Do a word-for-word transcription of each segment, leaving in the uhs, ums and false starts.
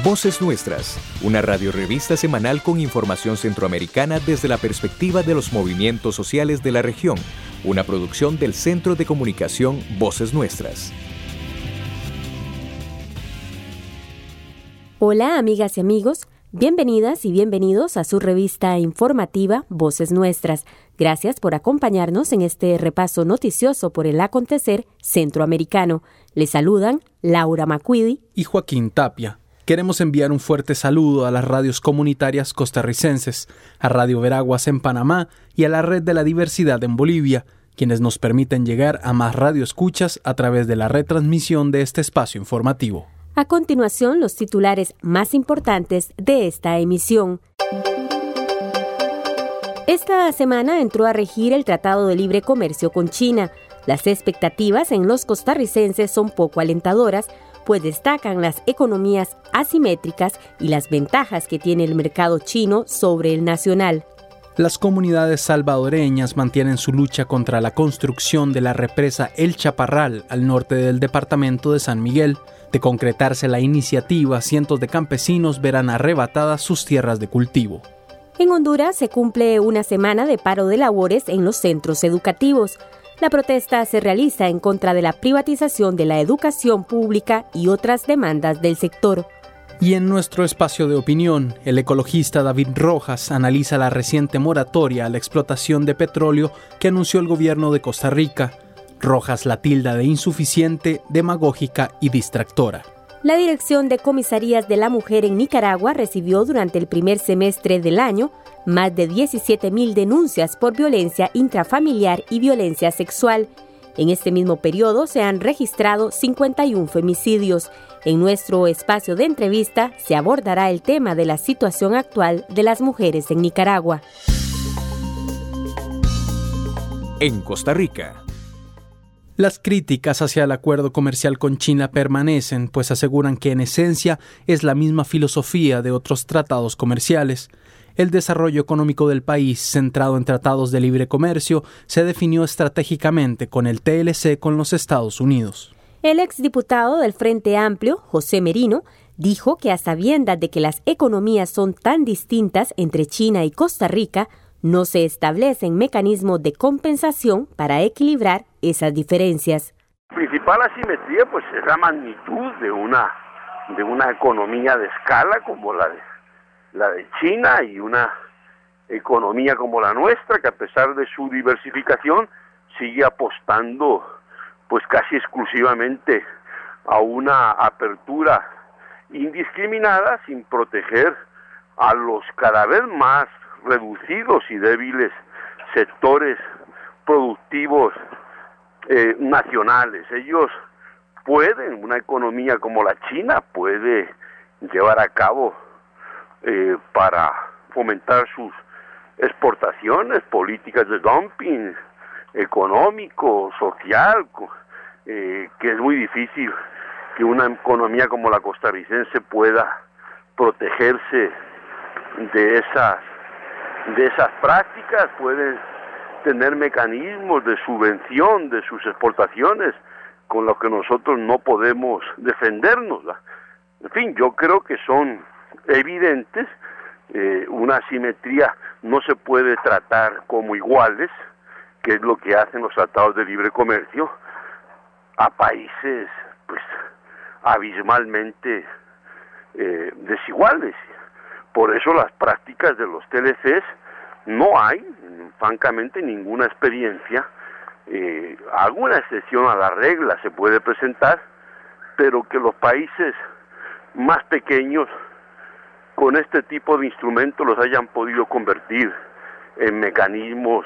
Voces Nuestras, una radiorevista semanal con información centroamericana desde la perspectiva de los movimientos sociales de la región, una producción del Centro de Comunicación Voces Nuestras. Hola amigas y amigos, bienvenidas y bienvenidos a su revista informativa Voces Nuestras. Gracias por acompañarnos en este repaso noticioso por el acontecer centroamericano. Les saludan Laura Macuidi y Joaquín Tapia. Queremos enviar un fuerte saludo a las radios comunitarias costarricenses, a Radio Veraguas en Panamá y a la Red de la Diversidad en Bolivia, quienes nos permiten llegar a más radioescuchas a través de la retransmisión de este espacio informativo. A continuación, los titulares más importantes de esta emisión. Esta semana entró a regir el Tratado de Libre Comercio con China. Las expectativas en los costarricenses son poco alentadoras, pues destacan las economías asimétricas y las ventajas que tiene el mercado chino sobre el nacional. Las comunidades salvadoreñas mantienen su lucha contra la construcción de la represa El Chaparral al norte del departamento de San Miguel. De concretarse la iniciativa, cientos de campesinos verán arrebatadas sus tierras de cultivo. En Honduras se cumple una semana de paro de labores en los centros educativos. La protesta se realiza en contra de la privatización de la educación pública y otras demandas del sector. Y en nuestro espacio de opinión, el ecologista David Rojas analiza la reciente moratoria a la explotación de petróleo que anunció el gobierno de Costa Rica. Rojas la tilda de insuficiente, demagógica y distractora. La Dirección de Comisarías de la Mujer en Nicaragua recibió durante el primer semestre del año más de diecisiete mil denuncias por violencia intrafamiliar y violencia sexual. En este mismo periodo se han registrado cincuenta y uno femicidios. En nuestro espacio de entrevista se abordará el tema de la situación actual de las mujeres en Nicaragua. En Costa Rica. Las críticas hacia el acuerdo comercial con China permanecen, pues aseguran que en esencia es la misma filosofía de otros tratados comerciales. El desarrollo económico del país, centrado en tratados de libre comercio, se definió estratégicamente con el T L C con los Estados Unidos. El exdiputado del Frente Amplio, José Merino, dijo que a sabiendas de que las economías son tan distintas entre China y Costa Rica, no se establecen mecanismos de compensación para equilibrar esas diferencias. La principal asimetría pues es la magnitud de una de una economía de escala como la de la de China y una economía como la nuestra, que a pesar de su diversificación sigue apostando pues casi exclusivamente a una apertura indiscriminada sin proteger a los cada vez más reducidos y débiles sectores productivos eh, nacionales. Ellos pueden, una economía como la China puede llevar a cabo eh, para fomentar sus exportaciones, políticas de dumping económico, social, eh, que es muy difícil que una economía como la costarricense pueda protegerse de esas de esas prácticas. Pueden tener mecanismos de subvención de sus exportaciones con los que nosotros no podemos defendernos. En fin, yo creo que son evidentes. Eh, una asimetría no se puede tratar como iguales, que es lo que hacen los tratados de libre comercio, a países pues abismalmente eh, desiguales. Por eso las prácticas de los T L Cs no hay, francamente, ninguna experiencia. Eh, alguna excepción a la regla se puede presentar, pero que los países más pequeños con este tipo de instrumentos los hayan podido convertir en mecanismos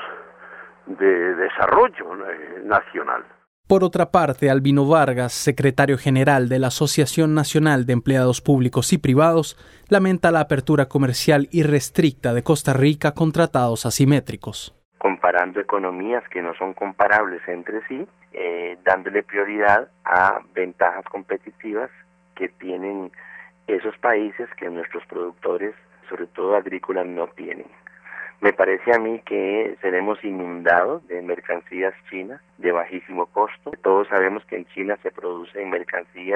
de desarrollo eh, nacional. Por otra parte, Albino Vargas, secretario general de la Asociación Nacional de Empleados Públicos y Privados, lamenta la apertura comercial irrestricta de Costa Rica con tratados asimétricos. Comparando economías que no son comparables entre sí, eh, dándole prioridad a ventajas competitivas que tienen esos países que nuestros productores, sobre todo agrícolas, no tienen. Me parece a mí que seremos inundados de mercancías chinas de bajísimo costo. Todos sabemos que en China se producen mercancías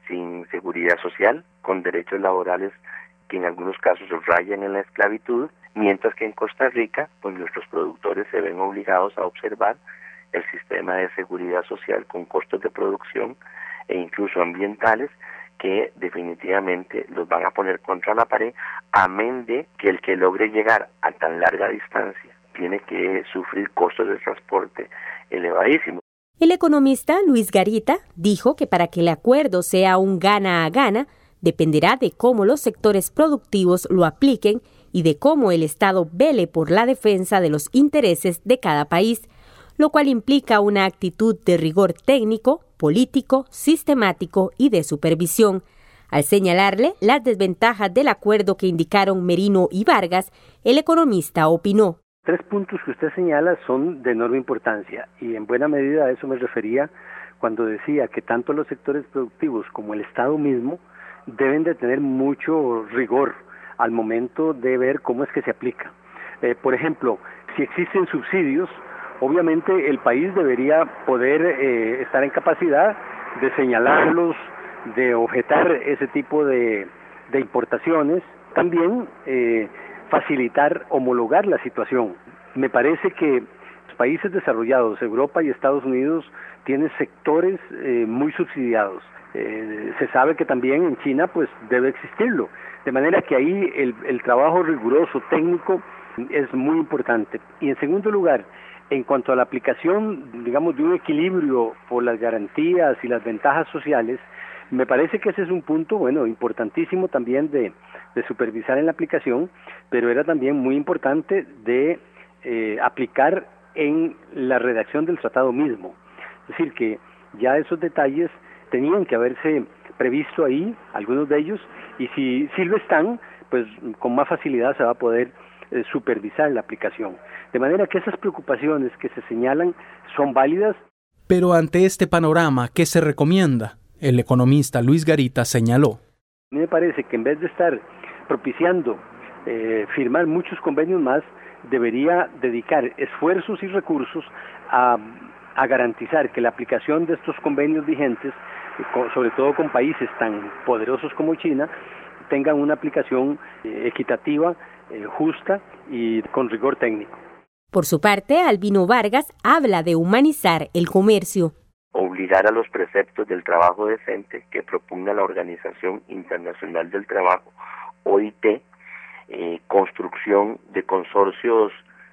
sin seguridad social, con derechos laborales que en algunos casos rayan en la esclavitud, mientras que en Costa Rica, pues nuestros productores se ven obligados a observar el sistema de seguridad social con costos de producción e incluso ambientales que definitivamente los van a poner contra la pared, amén de que el que logre llegar a tan larga distancia tiene que sufrir costos de transporte elevadísimos. El economista Luis Garita dijo que para que el acuerdo sea un gana a gana, dependerá de cómo los sectores productivos lo apliquen y de cómo el Estado vele por la defensa de los intereses de cada país, lo cual implica una actitud de rigor técnico, político, sistemático y de supervisión. Al señalarle las desventajas del acuerdo que indicaron Merino y Vargas, el economista opinó: Tres puntos que usted señala son de enorme importancia y en buena medida a eso me refería cuando decía que tanto los sectores productivos como el Estado mismo deben de tener mucho rigor al momento de ver cómo es que se aplica. Eh, por ejemplo, si existen subsidios, obviamente el país debería poder eh, estar en capacidad de señalarlos, de objetar ese tipo de, de importaciones, también eh, facilitar, homologar la situación. Me parece que los países desarrollados, Europa y Estados Unidos, tienen sectores eh, muy subsidiados. Eh, se sabe que también en China pues debe existirlo, de manera que ahí el, el trabajo riguroso técnico es muy importante. Y en segundo lugar, en cuanto a la aplicación, digamos, de un equilibrio por las garantías y las ventajas sociales, me parece que ese es un punto, bueno, importantísimo también de, de supervisar en la aplicación, pero era también muy importante de eh, aplicar en la redacción del tratado mismo. Es decir, que ya esos detalles tenían que haberse previsto ahí, algunos de ellos, y si, si lo están, pues con más facilidad se va a poder eh, supervisar la aplicación. De manera que esas preocupaciones que se señalan son válidas. Pero ante este panorama, ¿qué se recomienda? El economista Luis Garita señaló: A mí me parece que en vez de estar propiciando eh, firmar muchos convenios más, debería dedicar esfuerzos y recursos a, a garantizar que la aplicación de estos convenios vigentes, sobre todo con países tan poderosos como China, tengan una aplicación eh, equitativa, eh, justa y con rigor técnico. Por su parte, Albino Vargas habla de humanizar el comercio. Obligar a los preceptos del trabajo decente que propugna la Organización Internacional del Trabajo, O I T, eh, construcción de consorcios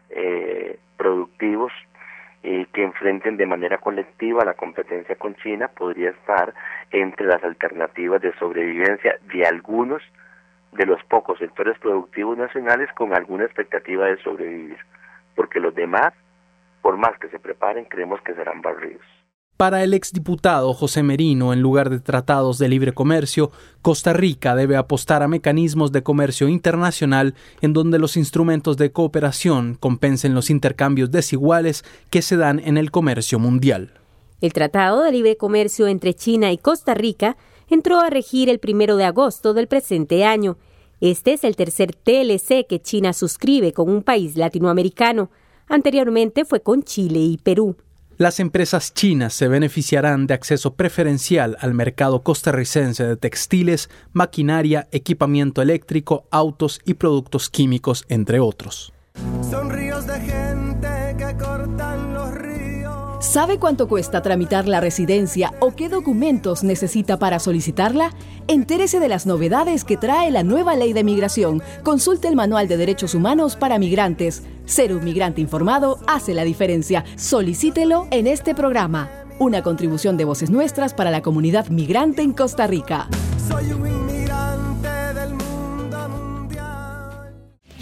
eh, productivos eh, que enfrenten de manera colectiva la competencia con China, podría estar entre las alternativas de sobrevivencia de algunos de los pocos sectores productivos nacionales con alguna expectativa de sobrevivir, porque los demás, por más que se preparen, creemos que serán barridos. Para el exdiputado José Merino, en lugar de tratados de libre comercio, Costa Rica debe apostar a mecanismos de comercio internacional en donde los instrumentos de cooperación compensen los intercambios desiguales que se dan en el comercio mundial. El Tratado de Libre Comercio entre China y Costa Rica entró a regir el primero de agosto del presente año. Este es el tercer T L C que China suscribe con un país latinoamericano. Anteriormente fue con Chile y Perú. Las empresas chinas se beneficiarán de acceso preferencial al mercado costarricense de textiles, maquinaria, equipamiento eléctrico, autos y productos químicos, entre otros. Son ríos de gente que cortan los ríos. ¿Sabe cuánto cuesta tramitar la residencia o qué documentos necesita para solicitarla? Entérese de las novedades que trae la nueva Ley de Migración. Consulte el Manual de Derechos Humanos para Migrantes. Ser un migrante informado hace la diferencia. Solicítelo en este programa. Una contribución de Voces Nuestras para la comunidad migrante en Costa Rica. Soy un inmigrante del mundo mundial.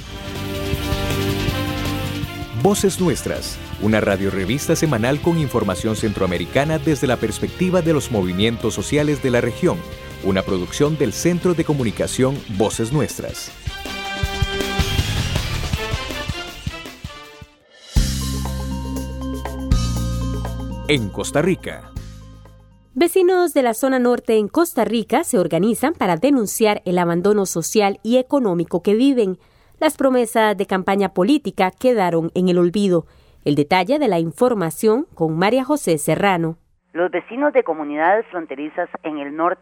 Voces Nuestras, una radiorevista semanal con información centroamericana desde la perspectiva de los movimientos sociales de la región, una producción del Centro de Comunicación Voces Nuestras. En Costa Rica. Vecinos de la zona norte en Costa Rica se organizan para denunciar el abandono social y económico que viven. Las promesas de campaña política quedaron en el olvido. El detalle de la información con María José Serrano. Los vecinos de comunidades fronterizas en el norte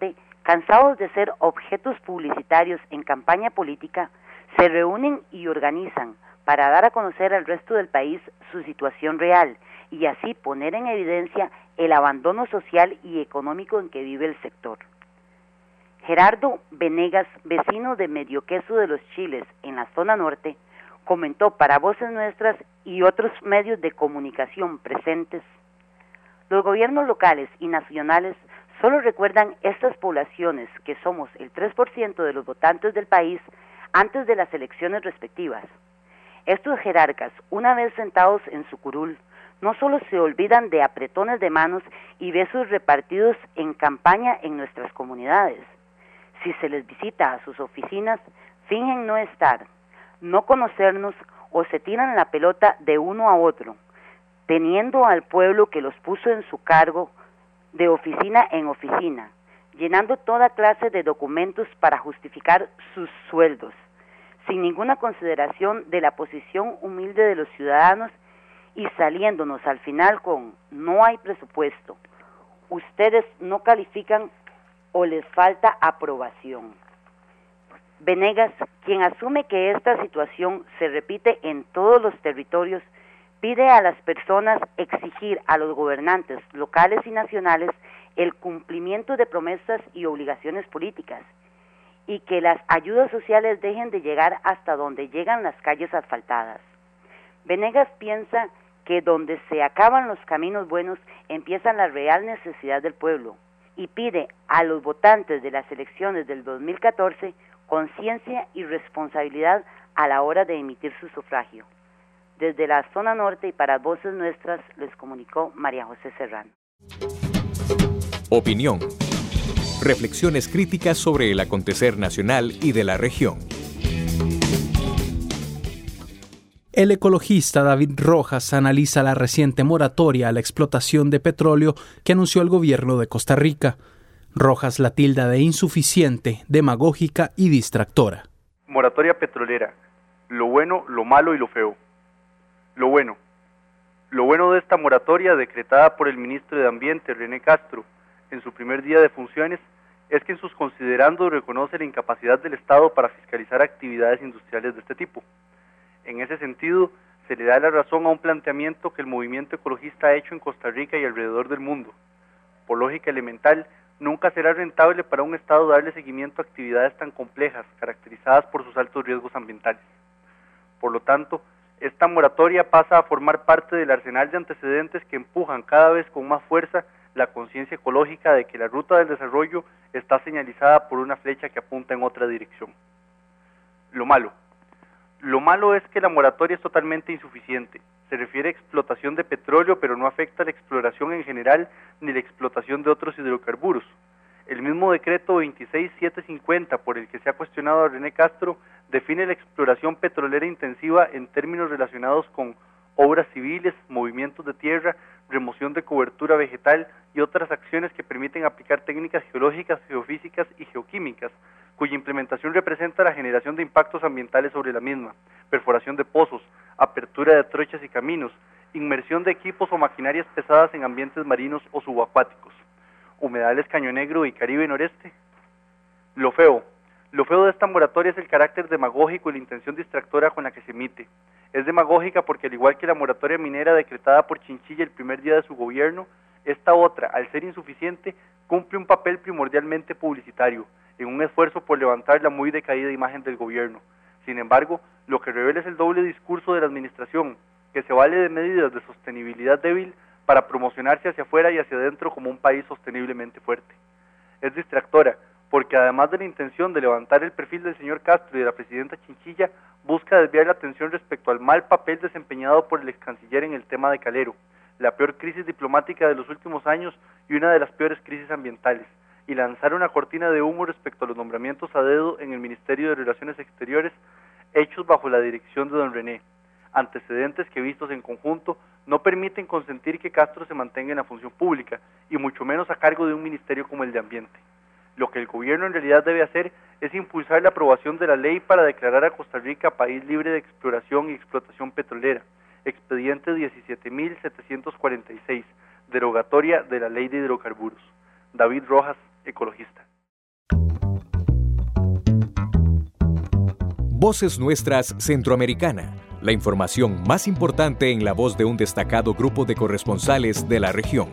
cansados de ser objetos publicitarios en campaña política, se reúnen y organizan para dar a conocer al resto del país su situación real y así poner en evidencia el abandono social y económico en que vive el sector. Gerardo Venegas, vecino de Medioqueso de los Chiles, en la zona norte, comentó para Voces Nuestras y otros medios de comunicación presentes: los gobiernos locales y nacionales solo recuerdan estas poblaciones, que somos el tres por ciento de los votantes del país, antes de las elecciones respectivas. Estos jerarcas, una vez sentados en su curul, no solo se olvidan de apretones de manos y besos repartidos en campaña en nuestras comunidades. Si se les visita a sus oficinas, fingen no estar, no conocernos o se tiran la pelota de uno a otro, teniendo al pueblo que los puso en su cargo de oficina en oficina, llenando toda clase de documentos para justificar sus sueldos, sin ninguna consideración de la posición humilde de los ciudadanos y saliéndonos al final con: no hay presupuesto, ustedes no califican o les falta aprobación. Venegas, quien asume que esta situación se repite en todos los territorios, pide a las personas exigir a los gobernantes locales y nacionales el cumplimiento de promesas y obligaciones políticas, y que las ayudas sociales dejen de llegar hasta donde llegan las calles asfaltadas. Venegas piensa que donde se acaban los caminos buenos empieza la real necesidad del pueblo, y pide a los votantes de las elecciones del dos mil catorce conciencia y responsabilidad a la hora de emitir su sufragio. Desde la zona norte y para Voces Nuestras les comunicó María José Serrano. Opinión. Reflexiones críticas sobre el acontecer nacional y de la región. El ecologista David Rojas analiza la reciente moratoria a la explotación de petróleo que anunció el gobierno de Costa Rica. Rojas la tilda de insuficiente, demagógica y distractora. Moratoria petrolera. Lo bueno, lo malo y lo feo. Lo bueno. Lo bueno de esta moratoria, decretada por el ministro de Ambiente, René Castro, en su primer día de funciones, es que en sus considerandos reconoce la incapacidad del Estado para fiscalizar actividades industriales de este tipo. En ese sentido, se le da la razón a un planteamiento que el movimiento ecologista ha hecho en Costa Rica y alrededor del mundo. Por lógica elemental, nunca será rentable para un Estado darle seguimiento a actividades tan complejas, caracterizadas por sus altos riesgos ambientales. Por lo tanto, esta moratoria pasa a formar parte del arsenal de antecedentes que empujan cada vez con más fuerza la conciencia ecológica de que la ruta del desarrollo está señalizada por una flecha que apunta en otra dirección. Lo malo. Lo malo es que la moratoria es totalmente insuficiente. Se refiere a explotación de petróleo, pero no afecta a la exploración en general ni la explotación de otros hidrocarburos. El mismo decreto veintiséis mil setecientos cincuenta, por el que se ha cuestionado a René Castro, define la exploración petrolera intensiva en términos relacionados con obras civiles, movimientos de tierra, remoción de cobertura vegetal y otras acciones que permiten aplicar técnicas geológicas, geofísicas y geoquímicas, cuya implementación representa la generación de impactos ambientales sobre la misma, perforación de pozos, apertura de trochas y caminos, inmersión de equipos o maquinarias pesadas en ambientes marinos o subacuáticos, humedales Caño Negro y Caribe Noreste. Lo feo. Lo feo de esta moratoria es el carácter demagógico y la intención distractora con la que se emite. Es demagógica porque, al igual que la moratoria minera decretada por Chinchilla el primer día de su gobierno, esta otra, al ser insuficiente, cumple un papel primordialmente publicitario, en un esfuerzo por levantar la muy decaída imagen del gobierno. Sin embargo, lo que revela es el doble discurso de la administración, que se vale de medidas de sostenibilidad débil para promocionarse hacia afuera y hacia adentro como un país sosteniblemente fuerte. Es distractora, porque además de la intención de levantar el perfil del señor Castro y de la presidenta Chinchilla, busca desviar la atención respecto al mal papel desempeñado por el ex canciller en el tema de Calero, la peor crisis diplomática de los últimos años y una de las peores crisis ambientales, y lanzar una cortina de humo respecto a los nombramientos a dedo en el Ministerio de Relaciones Exteriores, hechos bajo la dirección de don René, antecedentes que vistos en conjunto no permiten consentir que Castro se mantenga en la función pública, y mucho menos a cargo de un ministerio como el de Ambiente. Lo que el gobierno en realidad debe hacer es impulsar la aprobación de la ley para declarar a Costa Rica país libre de exploración y explotación petrolera, expediente diecisiete mil setecientos cuarenta y seis, derogatoria de la ley de hidrocarburos. David Rojas, ecologista. Voces Nuestras Centroamericana. La información más importante en la voz de un destacado grupo de corresponsales de la región.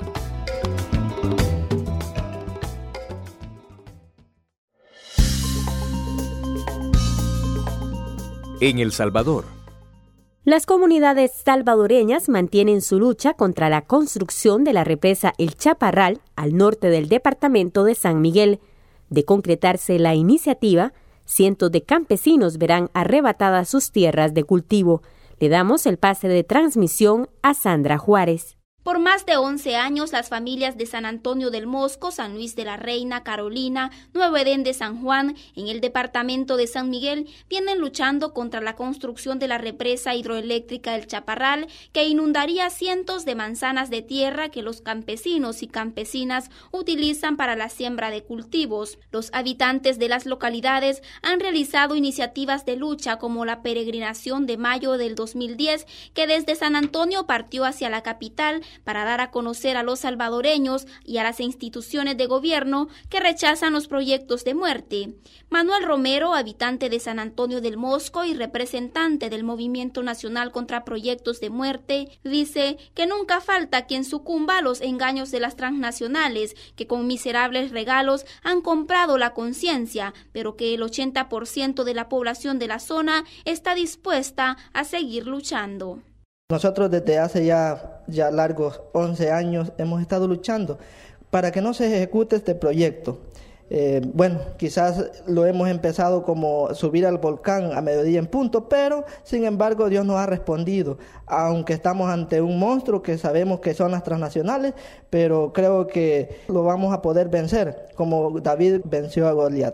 En El Salvador. Las comunidades salvadoreñas mantienen su lucha contra la construcción de la represa El Chaparral al norte del departamento de San Miguel. De concretarse la iniciativa, cientos de campesinos verán arrebatadas sus tierras de cultivo. Le damos el pase de transmisión a Sandra Juárez. Por más de once años, las familias de San Antonio del Mosco, San Luis de la Reina, Carolina, Nuevo Edén de San Juan, en el departamento de San Miguel, vienen luchando contra la construcción de la represa hidroeléctrica El Chaparral, que inundaría cientos de manzanas de tierra que los campesinos y campesinas utilizan para la siembra de cultivos. Los habitantes de las localidades han realizado iniciativas de lucha como la peregrinación de mayo del dos mil diez, que desde San Antonio partió hacia la capital para dar a conocer a los salvadoreños y a las instituciones de gobierno que rechazan los proyectos de muerte. Manuel Romero, habitante de San Antonio del Mosco y representante del Movimiento Nacional contra Proyectos de Muerte, dice que nunca falta quien sucumba a los engaños de las transnacionales, que con miserables regalos han comprado la conciencia, pero que el ochenta por ciento de la población de la zona está dispuesta a seguir luchando. Nosotros desde hace ya, ya largos once años hemos estado luchando para que no se ejecute este proyecto. Eh, bueno, quizás lo hemos empezado como subir al volcán a mediodía en punto, pero sin embargo Dios nos ha respondido, aunque estamos ante un monstruo que sabemos que son las transnacionales, pero creo que lo vamos a poder vencer, como David venció a Goliat.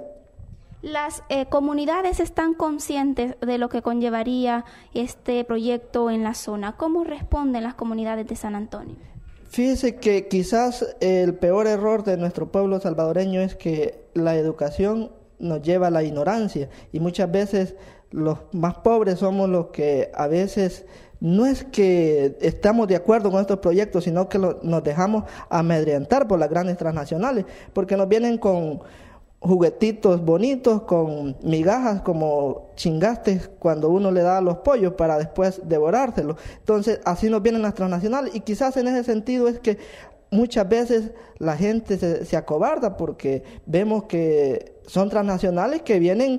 Las eh, comunidades están conscientes de lo que conllevaría este proyecto en la zona. ¿Cómo responden las comunidades de San Antonio? Fíjese que quizás el peor error de nuestro pueblo salvadoreño es que la educación nos lleva a la ignorancia y muchas veces los más pobres somos los que a veces no es que estamos de acuerdo con estos proyectos, sino que lo, nos dejamos amedrentar por las grandes transnacionales, porque nos vienen con juguetitos bonitos, con migajas como chingastes cuando uno le da a los pollos para después devorárselos. Entonces así nos vienen las transnacionales y quizás en ese sentido es que muchas veces la gente se, se acobarda porque vemos que son transnacionales que vienen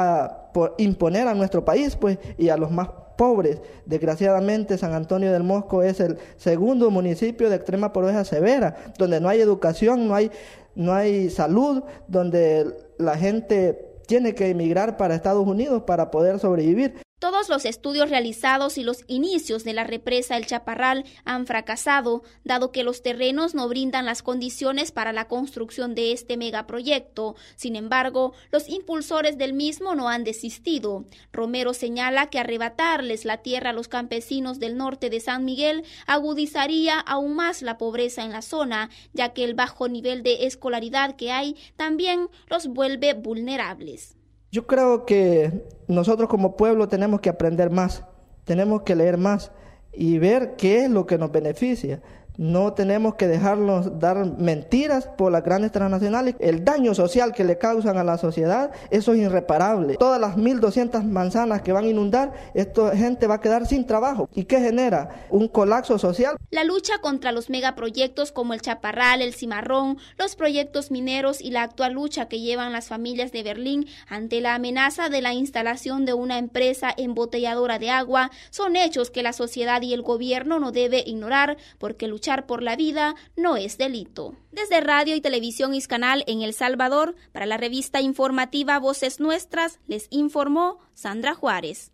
a por imponer a nuestro país pues y a los más pobres. Desgraciadamente San Antonio del Mosco es el segundo municipio de extrema pobreza severa, donde no hay educación, no hay no hay salud, donde la gente tiene que emigrar para Estados Unidos para poder sobrevivir. Todos los estudios realizados y los inicios de la represa El Chaparral han fracasado, dado que los terrenos no brindan las condiciones para la construcción de este megaproyecto. Sin embargo, los impulsores del mismo no han desistido. Romero señala que arrebatarles la tierra a los campesinos del norte de San Miguel agudizaría aún más la pobreza en la zona, ya que el bajo nivel de escolaridad que hay también los vuelve vulnerables. Yo creo que nosotros como pueblo tenemos que aprender más, tenemos que leer más y ver qué es lo que nos beneficia. No tenemos que dejarnos dar mentiras por las grandes transnacionales. El daño social que le causan a la sociedad, eso es irreparable. Todas las mil doscientas manzanas que van a inundar, esta gente va a quedar sin trabajo. ¿Y qué genera? Un colapso social. La lucha contra los megaproyectos como el Chaparral, el Cimarrón, los proyectos mineros y la actual lucha que llevan las familias de Berlín ante la amenaza de la instalación de una empresa embotelladora de agua son hechos que la sociedad y el gobierno no debe ignorar, porque luchar por la vida no es delito. Desde Radio y Televisión Iscanal en El Salvador, para la revista informativa Voces Nuestras, les informó Sandra Juárez.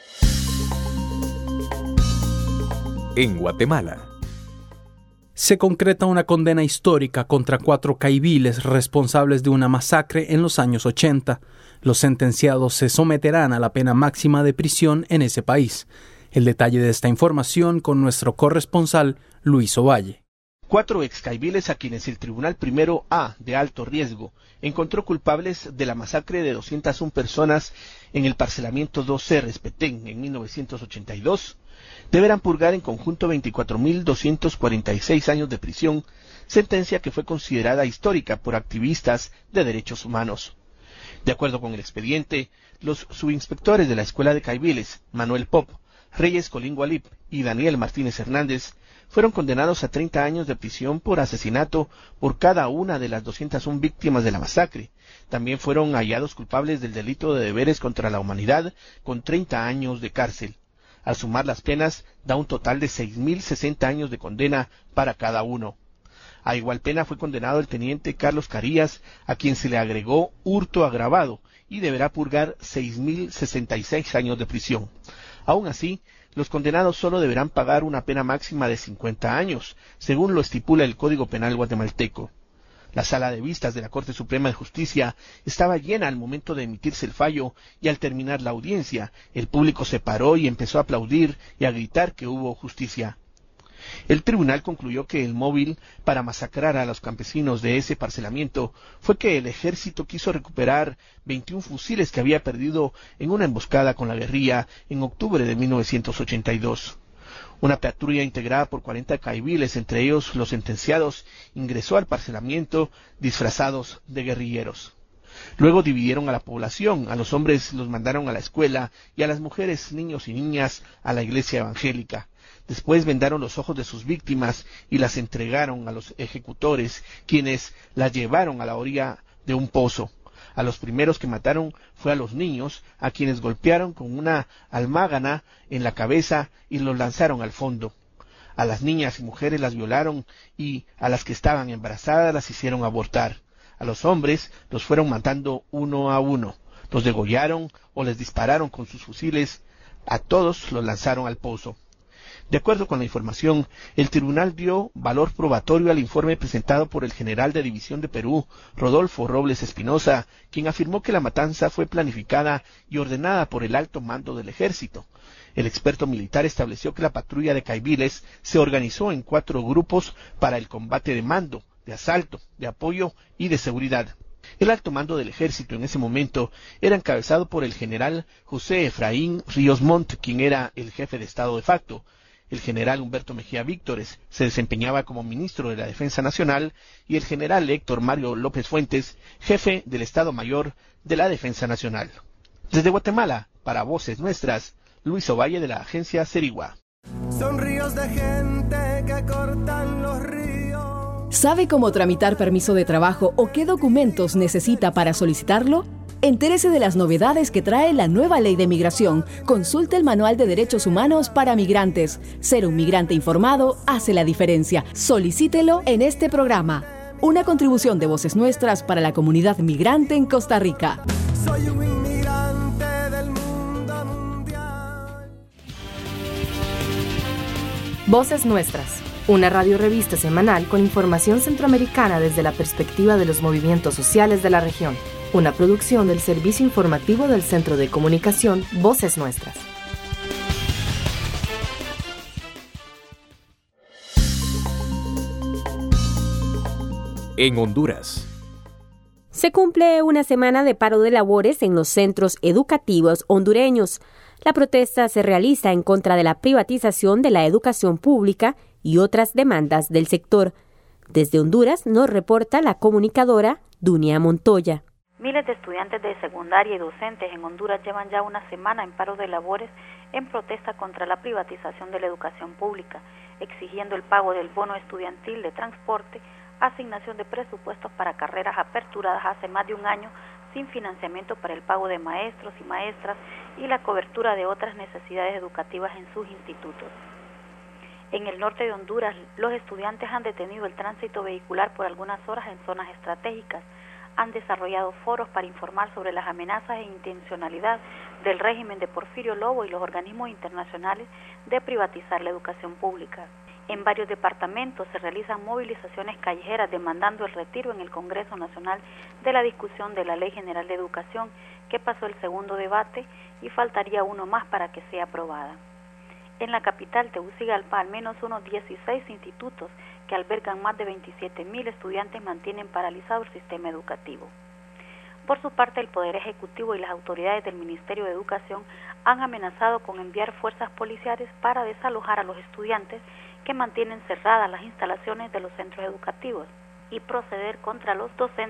En Guatemala. Se concreta una condena histórica contra cuatro caiviles responsables de una masacre en los años ochenta. Los sentenciados se someterán a la pena máxima de prisión en ese país. El detalle de esta información con nuestro corresponsal Luis Ovalle. Cuatro excaiviles a quienes el Tribunal Primero A de alto riesgo encontró culpables de la masacre de doscientas una personas en el parcelamiento dos C Respetén en mil novecientos ochenta y dos, deberán purgar en conjunto veinticuatro mil doscientos cuarenta y seis años de prisión, sentencia que fue considerada histórica por activistas de derechos humanos. De acuerdo con el expediente, los subinspectores de la Escuela de Caibiles, Manuel Pop, Reyes Colín Gualip y Daniel Martínez Hernández, fueron condenados a treinta años de prisión por asesinato por cada una de las doscientas una víctimas de la masacre. También fueron hallados culpables del delito de deberes contra la humanidad con treinta años de cárcel. Al sumar las penas, da un total de seis mil sesenta años de condena para cada uno. A igual pena fue condenado el teniente Carlos Carías, a quien se le agregó hurto agravado y deberá purgar seis mil sesenta y seis años de prisión. Aún así, los condenados solo deberán pagar una pena máxima de cincuenta años, según lo estipula el Código Penal guatemalteco. La sala de vistas de la Corte Suprema de Justicia estaba llena al momento de emitirse el fallo y al terminar la audiencia, el público se paró y empezó a aplaudir y a gritar que hubo justicia. El tribunal concluyó que el móvil para masacrar a los campesinos de ese parcelamiento fue que el ejército quiso recuperar veintiún fusiles que había perdido en una emboscada con la guerrilla en octubre de mil novecientos ochenta y dos. Una patrulla integrada por cuarenta caibiles, entre ellos los sentenciados, ingresó al parcelamiento disfrazados de guerrilleros. Luego dividieron a la población, a los hombres los mandaron a la escuela y a las mujeres, niños y niñas a la iglesia evangélica. Después vendaron los ojos de sus víctimas y las entregaron a los ejecutores, quienes las llevaron a la orilla de un pozo. A los primeros que mataron fue a los niños, a quienes golpearon con una almágana en la cabeza y los lanzaron al fondo. A las niñas y mujeres las violaron y a las que estaban embarazadas las hicieron abortar. A los hombres los fueron matando uno a uno, los degollaron o les dispararon con sus fusiles, a todos los lanzaron al pozo. De acuerdo con la información, el tribunal dio valor probatorio al informe presentado por el general de División de Perú, Rodolfo Robles Espinosa, quien afirmó que la matanza fue planificada y ordenada por el alto mando del ejército. El experto militar estableció que la patrulla de Caibiles se organizó en cuatro grupos para el combate de mando, de asalto, de apoyo y de seguridad. El alto mando del ejército en ese momento era encabezado por el general José Efraín Ríos Montt, quien era el jefe de Estado de facto. El general Humberto Mejía Víctores se desempeñaba como ministro de la Defensa Nacional y el general Héctor Mario López Fuentes, jefe del Estado Mayor de la Defensa Nacional. Desde Guatemala, para Voces Nuestras, Luis Ovalle de la agencia Cerigua. Son ríos de gente que cortan los ríos. ¿Sabe cómo tramitar permiso de trabajo o qué documentos necesita para solicitarlo? Entérese de las novedades que trae la nueva Ley de Migración. Consulte el Manual de Derechos Humanos para Migrantes. Ser un migrante informado hace la diferencia. Solicítelo en este programa. Una contribución de Voces Nuestras para la comunidad migrante en Costa Rica. Soy un inmigrante del mundo mundial. Voces Nuestras, una radiorevista semanal con información centroamericana desde la perspectiva de los movimientos sociales de la región. Una producción del Servicio Informativo del Centro de Comunicación Voces Nuestras. En Honduras. Se cumple una semana de paro de labores en los centros educativos hondureños. La protesta se realiza en contra de la privatización de la educación pública y otras demandas del sector. Desde Honduras nos reporta la comunicadora Dunia Montoya. Miles de estudiantes de secundaria y docentes en Honduras llevan ya una semana en paro de labores en protesta contra la privatización de la educación pública, exigiendo el pago del bono estudiantil de transporte, asignación de presupuestos para carreras aperturadas hace más de un año sin financiamiento para el pago de maestros y maestras y la cobertura de otras necesidades educativas en sus institutos. En el norte de Honduras, los estudiantes han detenido el tránsito vehicular por algunas horas en zonas estratégicas, han desarrollado foros para informar sobre las amenazas e intencionalidad del régimen de Porfirio Lobo y los organismos internacionales de privatizar la educación pública. En varios departamentos se realizan movilizaciones callejeras demandando el retiro en el Congreso Nacional de la discusión de la Ley General de Educación, que pasó el segundo debate y faltaría uno más para que sea aprobada. En la capital Tegucigalpa, al menos unos dieciséis institutos que albergan más de veintisiete mil estudiantes mantienen paralizado el sistema educativo. Por su parte, el Poder Ejecutivo y las autoridades del Ministerio de Educación han amenazado con enviar fuerzas policiales para desalojar a los estudiantes que mantienen cerradas las instalaciones de los centros educativos y proceder contra los docentes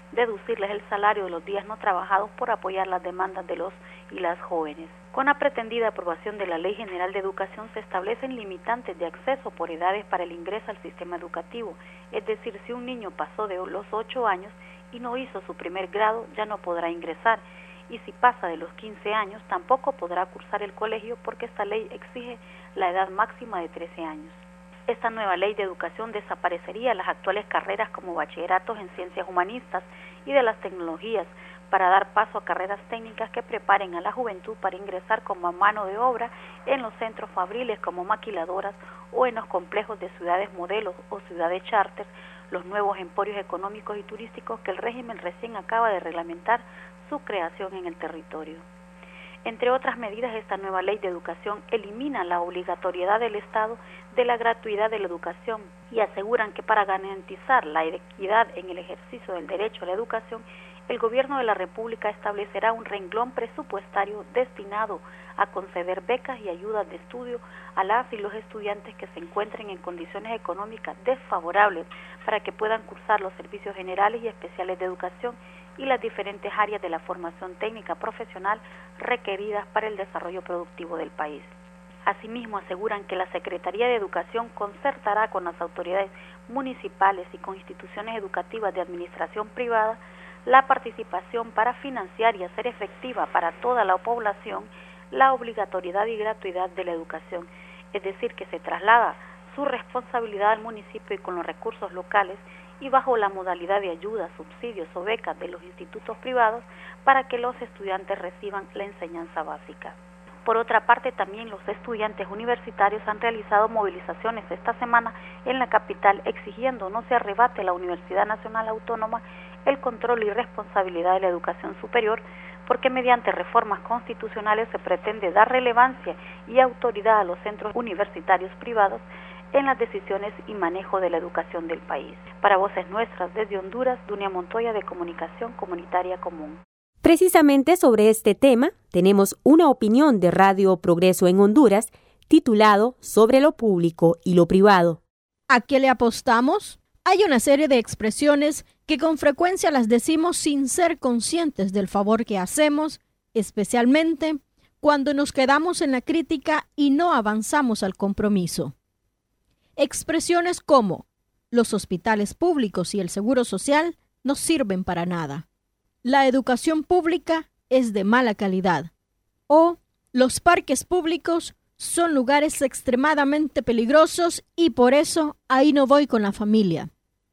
deducirles el salario de los días no trabajados por apoyar las demandas de los y las jóvenes. Con la pretendida aprobación de la Ley General de Educación se establecen limitantes de acceso por edades para el ingreso al sistema educativo, es decir, si un niño pasó de los ocho años y no hizo su primer grado, ya no podrá ingresar, y si pasa de los quince años, tampoco podrá cursar el colegio porque esta ley exige la edad máxima de trece años. Esta nueva ley de educación desaparecería las actuales carreras como bachilleratos en ciencias humanistas y de las tecnologías para dar paso a carreras técnicas que preparen a la juventud para ingresar como mano de obra en los centros fabriles como maquiladoras o en los complejos de ciudades modelos o ciudades charter, los nuevos emporios económicos y turísticos que el régimen recién acaba de reglamentar su creación en el territorio. Entre otras medidas, esta nueva ley de educación elimina la obligatoriedad del Estado de la gratuidad de la educación y aseguran que para garantizar la equidad en el ejercicio del derecho a la educación, el Gobierno de la República establecerá un renglón presupuestario destinado a conceder becas y ayudas de estudio a las y los estudiantes que se encuentren en condiciones económicas desfavorables para que puedan cursar los servicios generales y especiales de educación y las diferentes áreas de la formación técnica profesional requeridas para el desarrollo productivo del país. Asimismo, aseguran que la Secretaría de Educación concertará con las autoridades municipales y con instituciones educativas de administración privada la participación para financiar y hacer efectiva para toda la población la obligatoriedad y gratuidad de la educación, es decir, que se traslada su responsabilidad al municipio y con los recursos locales y bajo la modalidad de ayudas, subsidios o becas de los institutos privados para que los estudiantes reciban la enseñanza básica. Por otra parte, también los estudiantes universitarios han realizado movilizaciones esta semana en la capital exigiendo no se arrebate a la Universidad Nacional Autónoma el control y responsabilidad de la educación superior, porque mediante reformas constitucionales se pretende dar relevancia y autoridad a los centros universitarios privados en las decisiones y manejo de la educación del país. Para Voces Nuestras, desde Honduras, Dunia Montoya, de Comunicación Comunitaria Común. Precisamente sobre este tema, tenemos una opinión de Radio Progreso en Honduras, titulado Sobre lo público y lo privado. ¿A qué le apostamos? Hay una serie de expresiones que con frecuencia las decimos sin ser conscientes del favor que hacemos, especialmente cuando nos quedamos en la crítica y no avanzamos al compromiso. Expresiones como los hospitales públicos y el seguro social no sirven para nada. La educación pública es de mala calidad. O los parques públicos son lugares extremadamente peligrosos y por eso ahí no voy con la familia.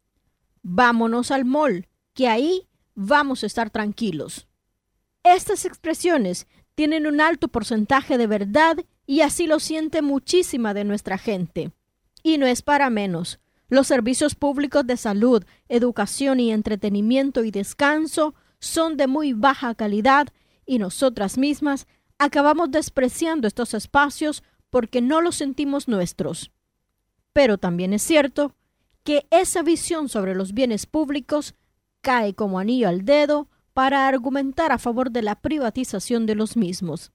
Vámonos al mall, que ahí vamos a estar tranquilos. Estas expresiones tienen un alto porcentaje de verdad y así lo siente muchísima de nuestra gente. Y no es para menos. Los servicios públicos de salud, educación y entretenimiento y descanso son de muy baja calidad y nosotras mismas acabamos despreciando estos espacios porque no los sentimos nuestros. Pero también es cierto que esa visión sobre los bienes públicos cae como anillo al dedo para argumentar a favor de la privatización de los mismos.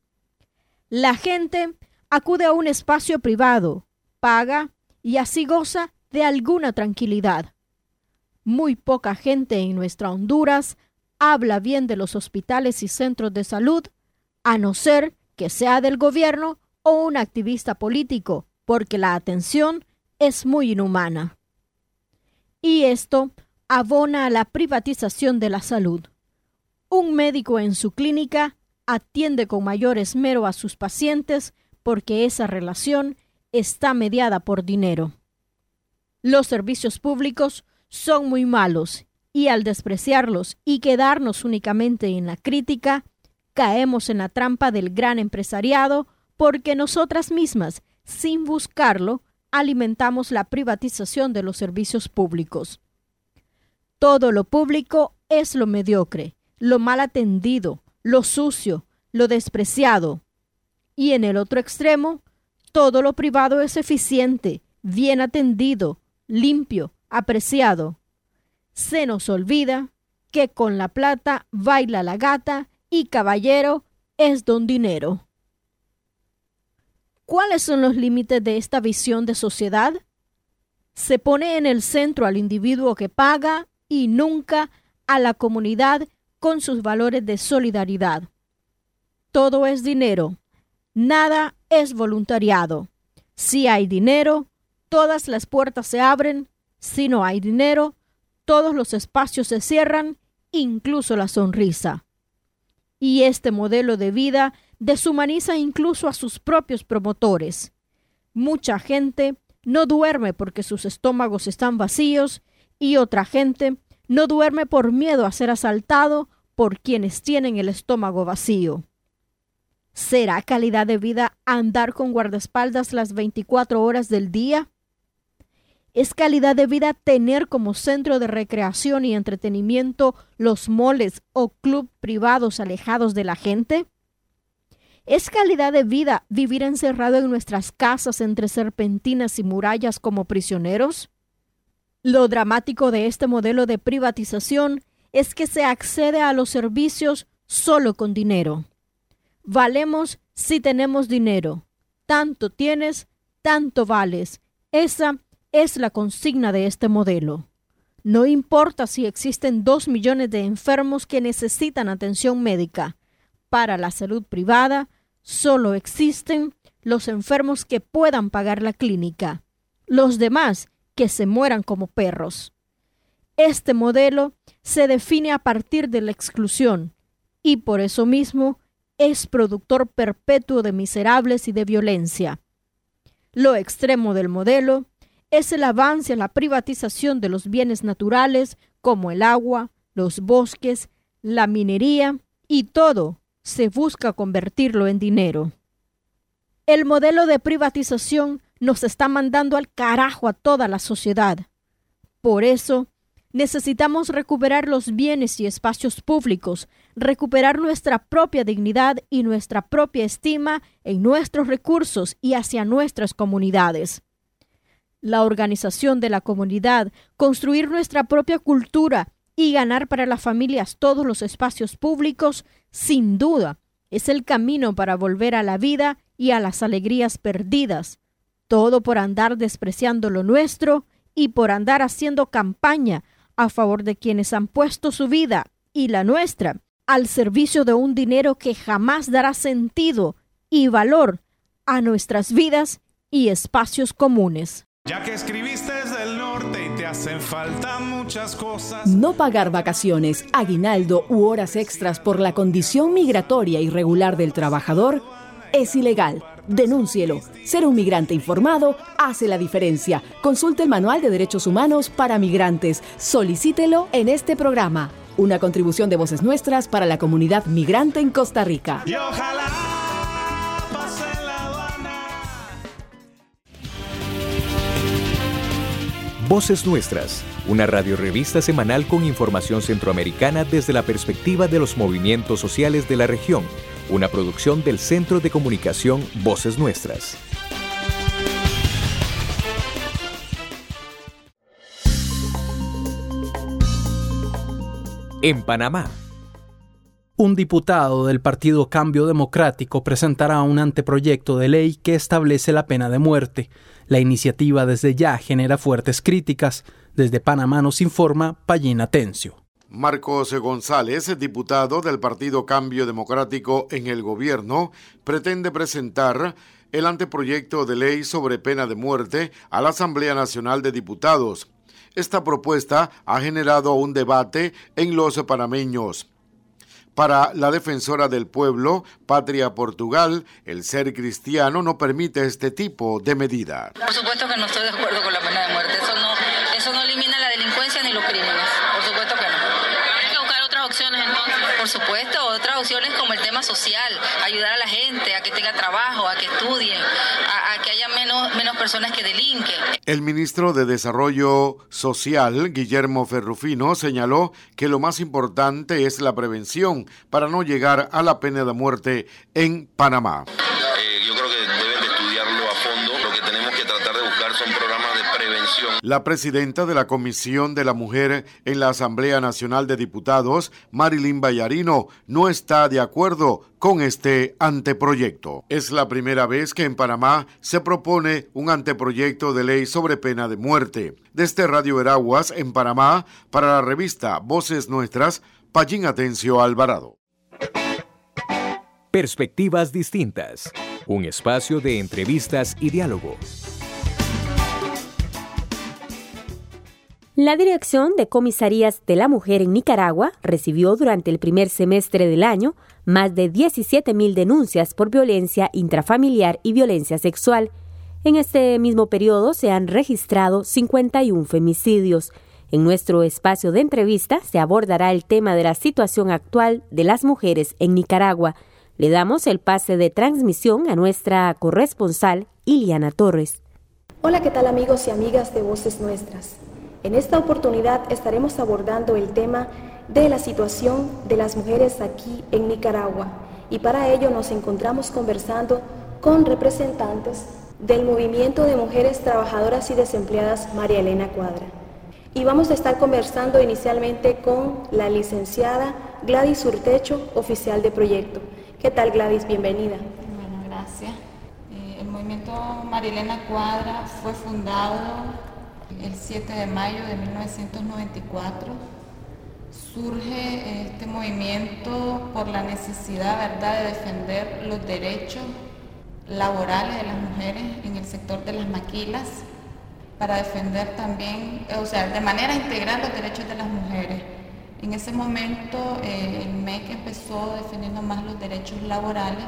La gente acude a un espacio privado, paga y así goza de alguna tranquilidad. Muy poca gente en nuestra Honduras habla bien de los hospitales y centros de salud, a no ser que sea del gobierno o un activista político, porque la atención es muy inhumana. Y esto abona a la privatización de la salud. Un médico en su clínica atiende con mayor esmero a sus pacientes porque esa relación está mediada por dinero. Los servicios públicos son muy malos y al despreciarlos y quedarnos únicamente en la crítica, caemos en la trampa del gran empresariado porque nosotras mismas, sin buscarlo, alimentamos la privatización de los servicios públicos. Todo lo público es lo mediocre, lo mal atendido, lo sucio, lo despreciado. Y en el otro extremo, todo lo privado es eficiente, bien atendido, limpio, apreciado. Se nos olvida que con la plata baila la gata y caballero es don dinero. ¿Cuáles son los límites de esta visión de sociedad? Se pone en el centro al individuo que paga y nunca a la comunidad con sus valores de solidaridad. Todo es dinero, nada es voluntariado. Si hay dinero, todas las puertas se abren. Si no hay dinero, todos los espacios se cierran, incluso la sonrisa. Y este modelo de vida deshumaniza incluso a sus propios promotores. Mucha gente no duerme porque sus estómagos están vacíos y otra gente no duerme por miedo a ser asaltado por quienes tienen el estómago vacío. ¿Será calidad de vida andar con guardaespaldas las veinticuatro horas del día? ¿Es calidad de vida tener como centro de recreación y entretenimiento los moles o club privados alejados de la gente? ¿Es calidad de vida vivir encerrado en nuestras casas entre serpentinas y murallas como prisioneros? Lo dramático de este modelo de privatización es que se accede a los servicios solo con dinero. Valemos si tenemos dinero. Tanto tienes, tanto vales. Esa es la consigna de este modelo. No importa si existen dos millones de enfermos que necesitan atención médica. Para la salud privada, solo existen los enfermos que puedan pagar la clínica. Los demás, que se mueran como perros. Este modelo se define a partir de la exclusión y por eso mismo es productor perpetuo de miserables y de violencia. Lo extremo del modelo es el avance a la privatización de los bienes naturales como el agua, los bosques, la minería y todo se busca convertirlo en dinero. El modelo de privatización nos está mandando al carajo a toda la sociedad. Por eso, necesitamos recuperar los bienes y espacios públicos, recuperar nuestra propia dignidad y nuestra propia estima en nuestros recursos y hacia nuestras comunidades. La organización de la comunidad, construir nuestra propia cultura y ganar para las familias todos los espacios públicos, sin duda, es el camino para volver a la vida y a las alegrías perdidas. Todo por andar despreciando lo nuestro y por andar haciendo campaña a favor de quienes han puesto su vida y la nuestra al servicio de un dinero que jamás dará sentido y valor a nuestras vidas y espacios comunes. Ya que escribiste desde el norte y te hacen falta muchas cosas. No pagar vacaciones, aguinaldo u horas extras por la condición migratoria irregular del trabajador es ilegal. Denúncielo. Ser un migrante informado hace la diferencia. Consulte el Manual de Derechos Humanos para Migrantes. Solicítelo en este programa. Una contribución de Voces Nuestras para la comunidad migrante en Costa Rica. Y ojalá pase la aduana. Voces Nuestras, una radiorrevista semanal con información centroamericana desde la perspectiva de los movimientos sociales de la región. Una producción del Centro de Comunicación Voces Nuestras. En Panamá. Un diputado del Partido Cambio Democrático presentará un anteproyecto de ley que establece la pena de muerte. La iniciativa desde ya genera fuertes críticas. Desde Panamá nos informa Payín Atencio. Marcos González, diputado del Partido Cambio Democrático en el gobierno, pretende presentar el anteproyecto de ley sobre pena de muerte a la Asamblea Nacional de Diputados. Esta propuesta ha generado un debate en los panameños. Para la defensora del pueblo, Patria Portugal, el ser cristiano no permite este tipo de medida. Por supuesto que no estoy de acuerdo con la pena de muerte. Eso no, eso no elimina la delincuencia ni los crímenes. Por supuesto que no. Hay que buscar otras opciones entonces. Por supuesto, otras opciones como el tema social, ayudar a la gente a que tenga trabajo, a que estudien, a, a que haya menos, menos personas que delinquen. El ministro de Desarrollo Social, Guillermo Ferrufino, señaló que lo más importante es la prevención para no llegar a la pena de muerte en Panamá. Eh, yo creo que deben de estudiarlo a fondo. Lo que tenemos que tratar de buscar son programas de prevención La presidenta de la Comisión de la Mujer en la Asamblea Nacional de Diputados, Marilyn Ballarino, no está de acuerdo con este anteproyecto. Es la primera vez que en Panamá se propone un anteproyecto de ley sobre pena de muerte. Desde Radio Veraguas, en Panamá, para la revista Voces Nuestras, Pallín Atencio Alvarado. Perspectivas distintas. Un espacio de entrevistas y diálogo. La Dirección de Comisarías de la Mujer en Nicaragua recibió durante el primer semestre del año más de diecisiete mil denuncias por violencia intrafamiliar y violencia sexual. En este mismo periodo se han registrado cincuenta y uno femicidios. En nuestro espacio de entrevista se abordará el tema de la situación actual de las mujeres en Nicaragua. Le damos el pase de transmisión a nuestra corresponsal, Iliana Torres. Hola, ¿qué tal amigos y amigas de Voces Nuestras? En esta oportunidad estaremos abordando el tema de la situación de las mujeres aquí en Nicaragua y para ello nos encontramos conversando con representantes del Movimiento de Mujeres Trabajadoras y Desempleadas María Elena Cuadra. Y vamos a estar conversando inicialmente con la licenciada Gladys Urtecho, oficial de proyecto. ¿Qué tal, Gladys? Bienvenida. Bueno, gracias. Eh, el Movimiento María Elena Cuadra fue fundado el siete de mayo de mil novecientos noventa y cuatro. Surge este movimiento por la necesidad, ¿verdad?, de defender los derechos laborales de las mujeres en el sector de las maquilas, para defender también, o sea, de manera integral los derechos de las mujeres. En ese momento eh, el M E C empezó defendiendo más los derechos laborales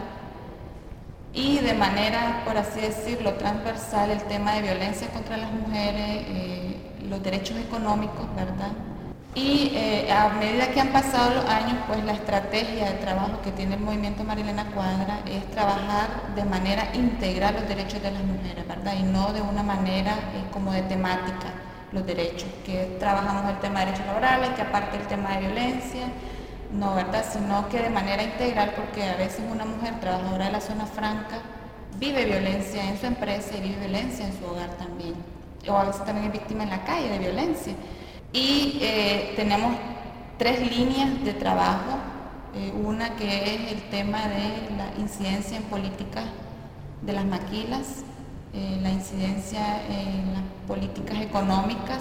y de manera, por así decirlo, transversal el tema de violencia contra las mujeres, eh, los derechos económicos, ¿verdad? Y eh, a medida que han pasado los años, pues la estrategia de trabajo que tiene el Movimiento María Elena Cuadra es trabajar de manera integral los derechos de las mujeres, ¿verdad? Y no de una manera eh, como de temática los derechos, que trabajamos el tema de derechos laborales, que aparte el tema de violencia, no, ¿verdad? Sino que de manera integral, porque a veces una mujer trabajadora de la zona franca vive violencia en su empresa y vive violencia en su hogar también, o a veces también es víctima en la calle de violencia. Y eh, tenemos tres líneas de trabajo, eh, una que es el tema de la incidencia en políticas de las maquilas, eh, la incidencia en las políticas económicas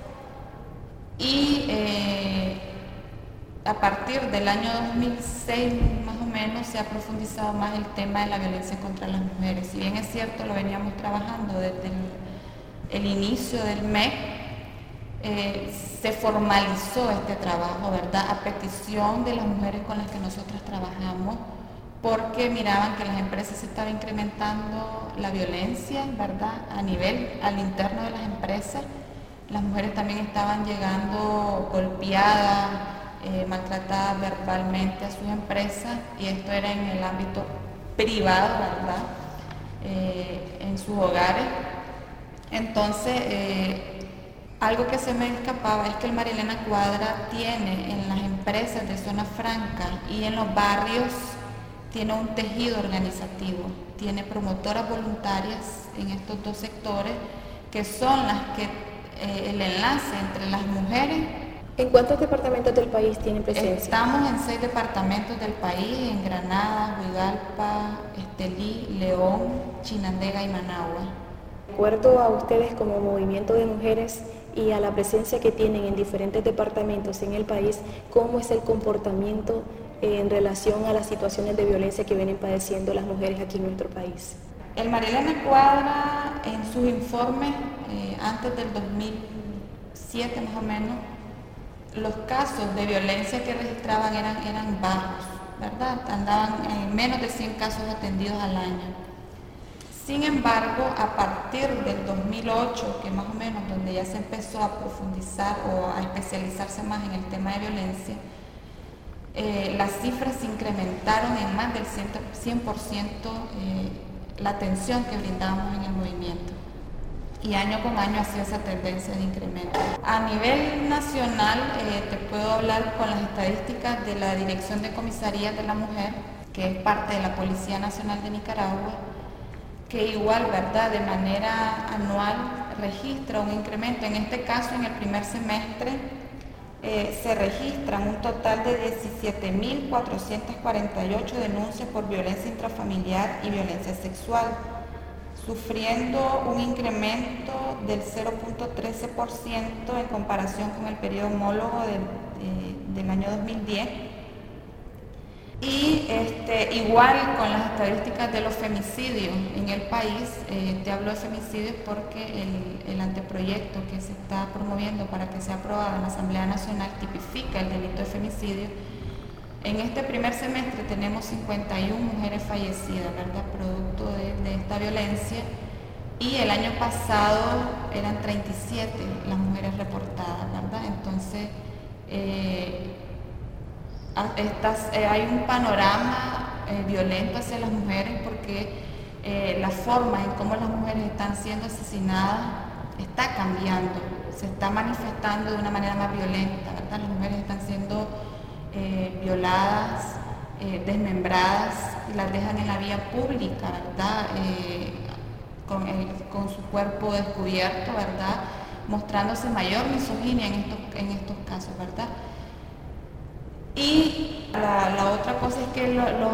y eh, a partir del año dos mil seis más o menos se ha profundizado más el tema de la violencia contra las mujeres. Si bien es cierto, lo veníamos trabajando desde el, el inicio del M E C, Eh, se formalizó este trabajo, ¿verdad?, a petición de las mujeres con las que nosotras trabajamos, porque miraban que las empresas se estaba incrementando la violencia, ¿verdad?, a nivel, al interno de las empresas. Las mujeres también estaban llegando golpeadas, eh, maltratadas verbalmente a sus empresas, y esto era en el ámbito privado, ¿verdad?, eh, en sus hogares. Entonces, eh, algo que se me escapaba es que el María Elena Cuadra tiene en las empresas de zona franca y en los barrios, tiene un tejido organizativo, tiene promotoras voluntarias en estos dos sectores que son las que, eh, el enlace entre las mujeres. ¿En cuántos departamentos del país tienen presencia? Estamos en seis departamentos del país, en Granada, Huigalpa, Estelí, León, Chinandega y Managua. De acuerdo a ustedes como movimiento de mujeres y a la presencia que tienen en diferentes departamentos en el país, ¿cómo es el comportamiento eh, en relación a las situaciones de violencia que vienen padeciendo las mujeres aquí en nuestro país? El María Elena Cuadra, en sus informes, eh, antes del dos mil siete más o menos, los casos de violencia que registraban eran, eran bajos, ¿verdad? Andaban en menos de cien casos atendidos al año. Sin embargo, a partir del dos mil ocho, que más o menos donde ya se empezó a profundizar o a especializarse más en el tema de violencia, eh, las cifras se incrementaron en más del cien por ciento eh, la atención que brindábamos en el movimiento. Y año con año ha sido esa tendencia de incremento. A nivel nacional, eh, te puedo hablar con las estadísticas de la Dirección de Comisarías de la Mujer, que es parte de la Policía Nacional de Nicaragua, que igual, ¿verdad?, de manera anual registra un incremento. En este caso, en el primer semestre, eh, se registran un total de diecisiete mil cuatrocientas cuarenta y ocho denuncias por violencia intrafamiliar y violencia sexual, sufriendo un incremento del cero punto trece por ciento en comparación con el periodo homólogo del, eh, del año dos mil diez. Y este, igual con las estadísticas de los femicidios en el país, eh, te hablo de femicidios porque el, el anteproyecto que se está promoviendo para que sea aprobado en la Asamblea Nacional tipifica el delito de femicidio. En este primer semestre tenemos cincuenta y una mujeres fallecidas, ¿verdad?, producto de, de esta violencia, y el año pasado eran treinta y siete las mujeres reportadas, ¿verdad? Entonces, eh, Estas, eh, hay un panorama eh, violento hacia las mujeres porque eh, la forma en cómo las mujeres están siendo asesinadas está cambiando, se está manifestando de una manera más violenta, ¿verdad? Las mujeres están siendo eh, violadas, eh, desmembradas, las dejan en la vía pública, ¿verdad? Eh, con, el, con su cuerpo descubierto, ¿verdad? Mostrándose mayor misoginia en estos, en estos casos, ¿verdad? Y la, la otra cosa es que lo, lo,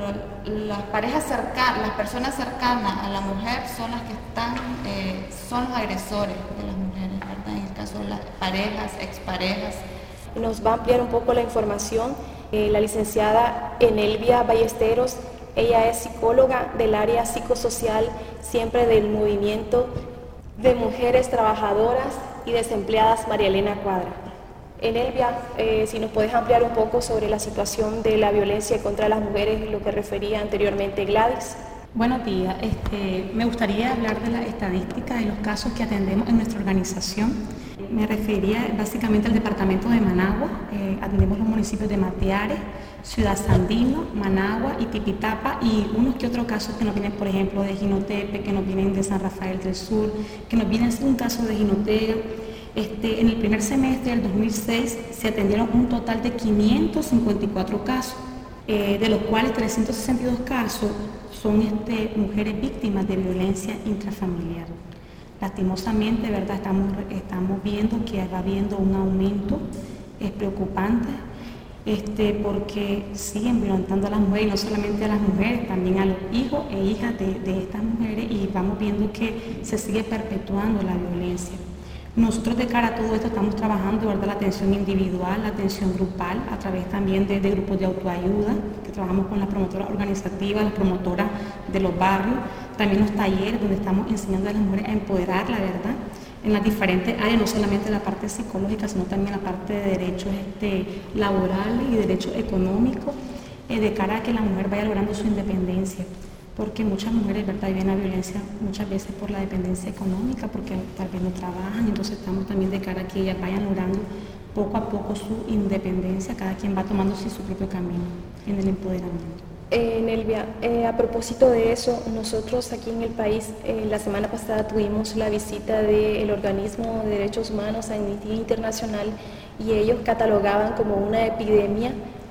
lo, las parejas cercanas, las personas cercanas a la mujer son las que están, eh, son los agresores de las mujeres, ¿verdad? En el caso de las parejas, exparejas. Nos va a ampliar un poco la información eh, la licenciada Enelvia Ballesteros. Ella es psicóloga del área psicosocial, siempre del movimiento de mujeres trabajadoras y desempleadas María Elena Cuadra. Enelvia, eh, si nos puedes ampliar un poco sobre la situación de la violencia contra las mujeres, lo que refería anteriormente Gladys. Buenos días. Este, me gustaría hablar de la estadística de los casos que atendemos en nuestra organización. Me referiría básicamente al departamento de Managua. Eh, atendemos los municipios de Mateares, Ciudad Sandino, Managua y Tipitapa, y unos que otros casos que nos vienen, por ejemplo, de Jinotepe, que nos vienen de San Rafael del Sur, que nos vienen un caso de Jinotega. Este, en el primer semestre del dos mil seis se atendieron un total de quinientos cincuenta y cuatro casos, eh, de los cuales trescientos sesenta y dos casos son este, mujeres víctimas de violencia intrafamiliar. Lastimosamente, ¿verdad? Estamos, estamos viendo que va habiendo un aumento, es preocupante, este, porque siguen violentando a las mujeres, y no solamente a las mujeres, también a los hijos e hijas de, de estas mujeres, y vamos viendo que se sigue perpetuando la violencia. Nosotros de cara a todo esto estamos trabajando, ¿verdad?, la atención individual, la atención grupal, a través también de, de grupos de autoayuda, que trabajamos con las promotoras organizativas, las promotoras de los barrios, también los talleres donde estamos enseñando a las mujeres a empoderar, la verdad, en las diferentes áreas, no solamente la parte psicológica, sino también la parte de derechos este, laborales y derechos económicos, eh, de cara a que la mujer vaya logrando su independencia. Porque muchas mujeres, ¿verdad?, viven la violencia muchas veces por la dependencia económica, porque tal vez no trabajan, entonces estamos también de cara a que ellas vayan logrando poco a poco su independencia, cada quien va tomando sí, su propio camino en el empoderamiento. Eh, Nelvia, eh, a propósito de eso, nosotros aquí en el país, eh, la semana pasada tuvimos la visita del Organismo de Derechos Humanos, Amnistía Internacional, y ellos catalogaban como una epidemia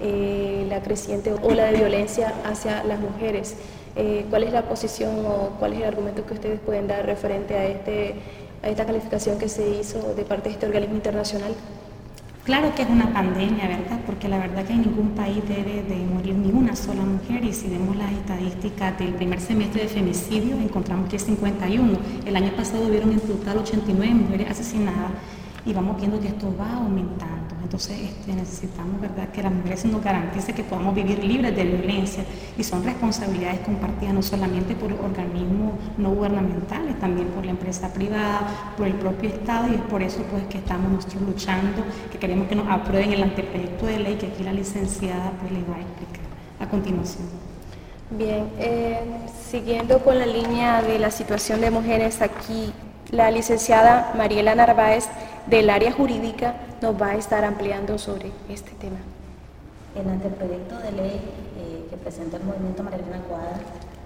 eh, la creciente ola de violencia hacia las mujeres. Eh, ¿Cuál es la posición o cuál es el argumento que ustedes pueden dar referente a, este, a esta calificación que se hizo de parte de este organismo internacional? Claro que es una pandemia, ¿verdad? Porque la verdad que en ningún país debe de morir ni una sola mujer, y si vemos las estadísticas del primer semestre de femicidio, encontramos que es cincuenta y uno. El año pasado hubieron en total ochenta y nueve mujeres asesinadas, y vamos viendo que esto va aumentando. Entonces este, necesitamos, ¿verdad?, que las mujeres nos garanticen que podamos vivir libres de violencia, y son responsabilidades compartidas no solamente por organismos no gubernamentales, también por la empresa privada, por el propio Estado, y es por eso pues que estamos nosotros luchando, que queremos que nos aprueben el anteproyecto de ley que aquí la licenciada pues les va a explicar a continuación. Bien, eh, siguiendo con la línea de la situación de mujeres aquí, la licenciada Mariela Narváez del área jurídica nos va a estar ampliando sobre este tema. El anteproyecto de ley eh, que presentó el movimiento María Elena Cuadra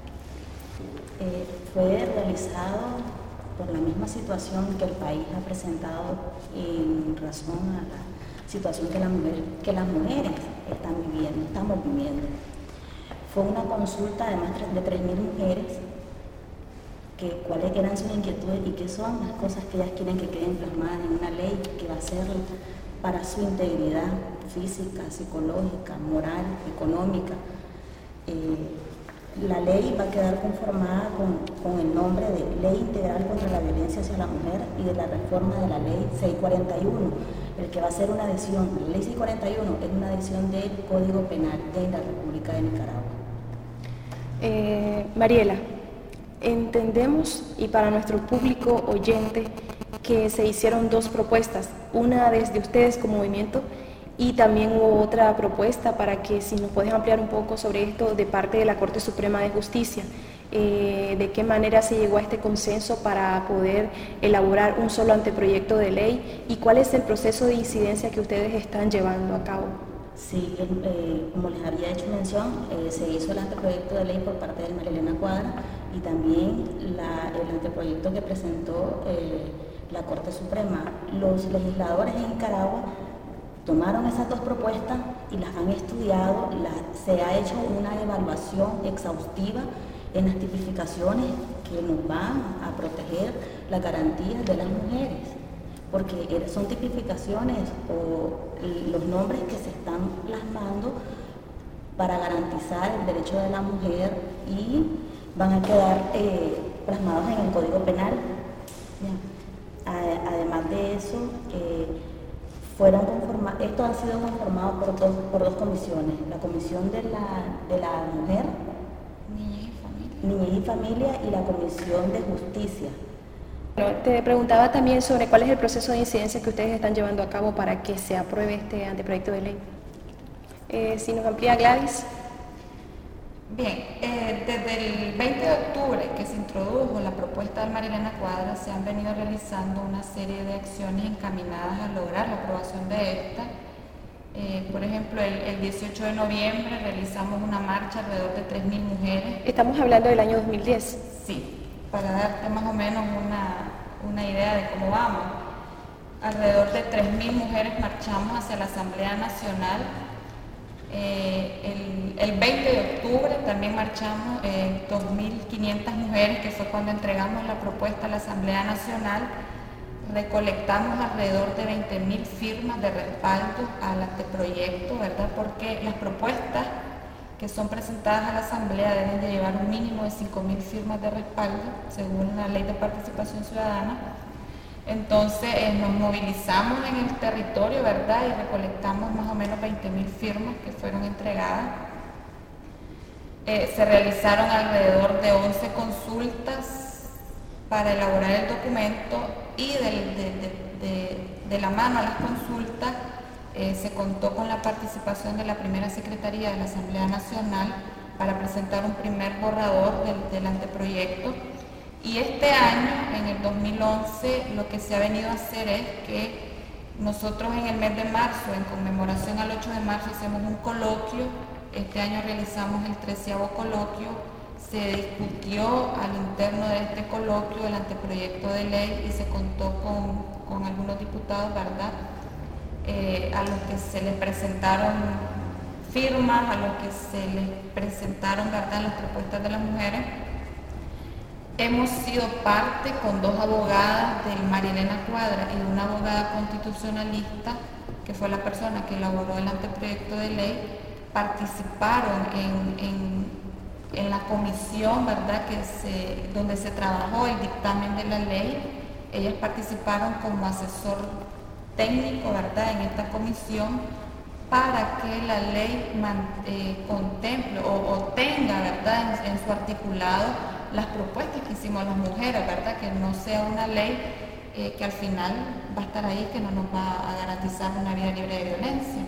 eh, fue realizado por la misma situación que el país ha presentado en razón a la situación que, la mujer, que las mujeres están viviendo, estamos viviendo. Fue una consulta de más de tres mil mujeres que, cuáles eran sus inquietudes y qué son las cosas que ellas quieren que queden plasmadas en una ley que va a ser para su integridad física, psicológica, moral, económica. Eh, la ley va a quedar conformada con, con el nombre de Ley Integral contra la Violencia hacia la Mujer y de la reforma de la Ley seiscientos cuarenta y uno, el que va a ser una adición. La Ley seiscientos cuarenta y uno es una adición del Código Penal de la República de Nicaragua. Eh, Mariela, entendemos, y para nuestro público oyente, que se hicieron dos propuestas, una desde ustedes como movimiento y también hubo otra propuesta para que, si nos puedes ampliar un poco sobre esto, de parte de la Corte Suprema de Justicia. Eh, ¿De qué manera se llegó a este consenso para poder elaborar un solo anteproyecto de ley? ¿Y cuál es el proceso de incidencia que ustedes están llevando a cabo? Sí, eh, como les había hecho mención, eh, se hizo el anteproyecto de ley por parte de María Elena Cuadra y también la, el anteproyecto que presentó eh, la Corte Suprema. Los legisladores en Nicaragua tomaron esas dos propuestas y las han estudiado, la, se ha hecho una evaluación exhaustiva en las tipificaciones que nos van a proteger las garantías de las mujeres, porque son tipificaciones o los nombres que se están plasmando para garantizar el derecho de la mujer y van a quedar eh, plasmados en el Código Penal. Además de eso, eh, fueron conformados, esto ha sido conformado por dos, por dos comisiones, la Comisión de la, de la Mujer, Niñez y Familia, y la Comisión de Justicia. Bueno, te preguntaba también sobre cuál es el proceso de incidencia que ustedes están llevando a cabo para que se apruebe este anteproyecto de ley. Eh, si nos amplía, Gladys. Bien, eh, desde el veinte de octubre que se introdujo la propuesta de María Elena Cuadra, se han venido realizando una serie de acciones encaminadas a lograr la aprobación de esta. Eh, por ejemplo, el, el dieciocho de noviembre realizamos una marcha alrededor de tres mil mujeres. Estamos hablando del año dos mil diez. Sí, para darte más o menos una, una idea de cómo vamos. Alrededor de tres mil mujeres marchamos hacia la Asamblea Nacional. Eh, el, el veinte de octubre también marchamos eh, dos mil quinientas mujeres, que fue cuando entregamos la propuesta a la Asamblea Nacional. Recolectamos alrededor de veinte mil firmas de respaldo al anteproyecto, ¿verdad? Porque las propuestas que son presentadas a la Asamblea deben de llevar un mínimo de cinco mil firmas de respaldo, según la Ley de Participación Ciudadana. Entonces eh, nos movilizamos en el territorio, ¿verdad? Y recolectamos más o menos veinte mil firmas que fueron entregadas. Eh, se realizaron alrededor de once consultas para elaborar el documento y de, de, de, de, de la mano a las consultas eh, se contó con la participación de la primera Secretaría de la Asamblea Nacional para presentar un primer borrador del, del anteproyecto. Y este año, en el dos mil once, lo que se ha venido a hacer es que nosotros en el mes de marzo, en conmemoración al ocho de marzo, hacemos un coloquio. Este año realizamos el treceavo coloquio. Se discutió al interno de este coloquio el anteproyecto de ley y se contó con, con algunos diputados, ¿verdad? Eh, a los que se les presentaron firmas, a los que se les presentaron, ¿verdad?, las propuestas de las mujeres. Hemos sido parte con dos abogadas, del María Elena Cuadra y una abogada constitucionalista, que fue la persona que elaboró el anteproyecto de ley, participaron en, en, en la comisión, ¿verdad?, que se, donde se trabajó el dictamen de la ley. Ellas participaron como asesor técnico, ¿verdad?, en esta comisión, para que la ley man, eh, contemple o, o tenga, ¿verdad?, en, en su articulado las propuestas que hicimos las mujeres, ¿verdad?, que no sea una ley eh, que al final va a estar ahí, que no nos va a garantizar una vida libre de violencia.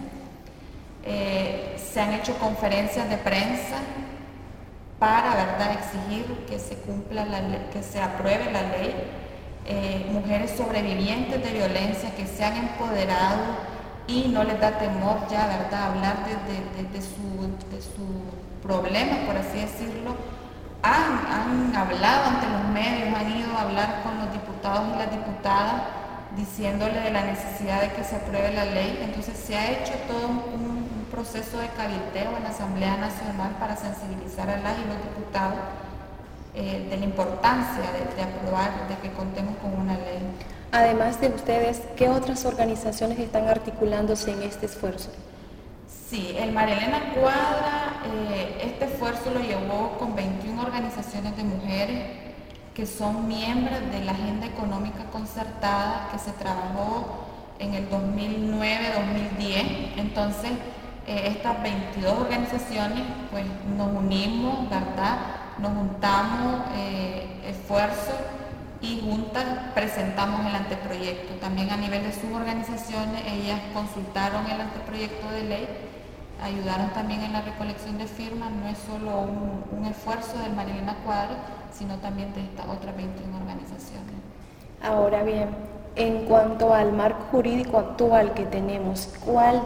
Eh, se han hecho conferencias de prensa para, ¿verdad?, exigir que se cumpla la ley, que se apruebe la ley. Eh, mujeres sobrevivientes de violencia que se han empoderado y no les da temor ya, ¿verdad?, hablar de, de, de, de, su, de sus problemas, por así decirlo. Han, han hablado ante los medios, han ido a hablar con los diputados y las diputadas diciéndole de la necesidad de que se apruebe la ley. Entonces se ha hecho todo un, un proceso de cabildeo en la Asamblea Nacional para sensibilizar a las y los diputados eh, de la importancia de, de aprobar, de que contemos con una ley. Además de ustedes, ¿qué otras organizaciones están articulándose en este esfuerzo? Sí, el María Elena Cuadra, eh, este esfuerzo lo llevó con veintiuna organizaciones de mujeres que son miembros de la Agenda Económica Concertada que se trabajó en el dos mil nueve dos mil diez. Entonces, eh, estas veintidós organizaciones, pues nos unimos, ¿verdad? Nos juntamos eh, esfuerzos y juntas presentamos el anteproyecto. También a nivel de sus organizaciones, ellas consultaron el anteproyecto de ley, ayudaron también en la recolección de firmas. No es solo un, un esfuerzo del María Elena Cuadra, sino también de estas otras veintiuna organizaciones. Ahora bien, en cuanto al marco jurídico actual que tenemos, ¿cuál?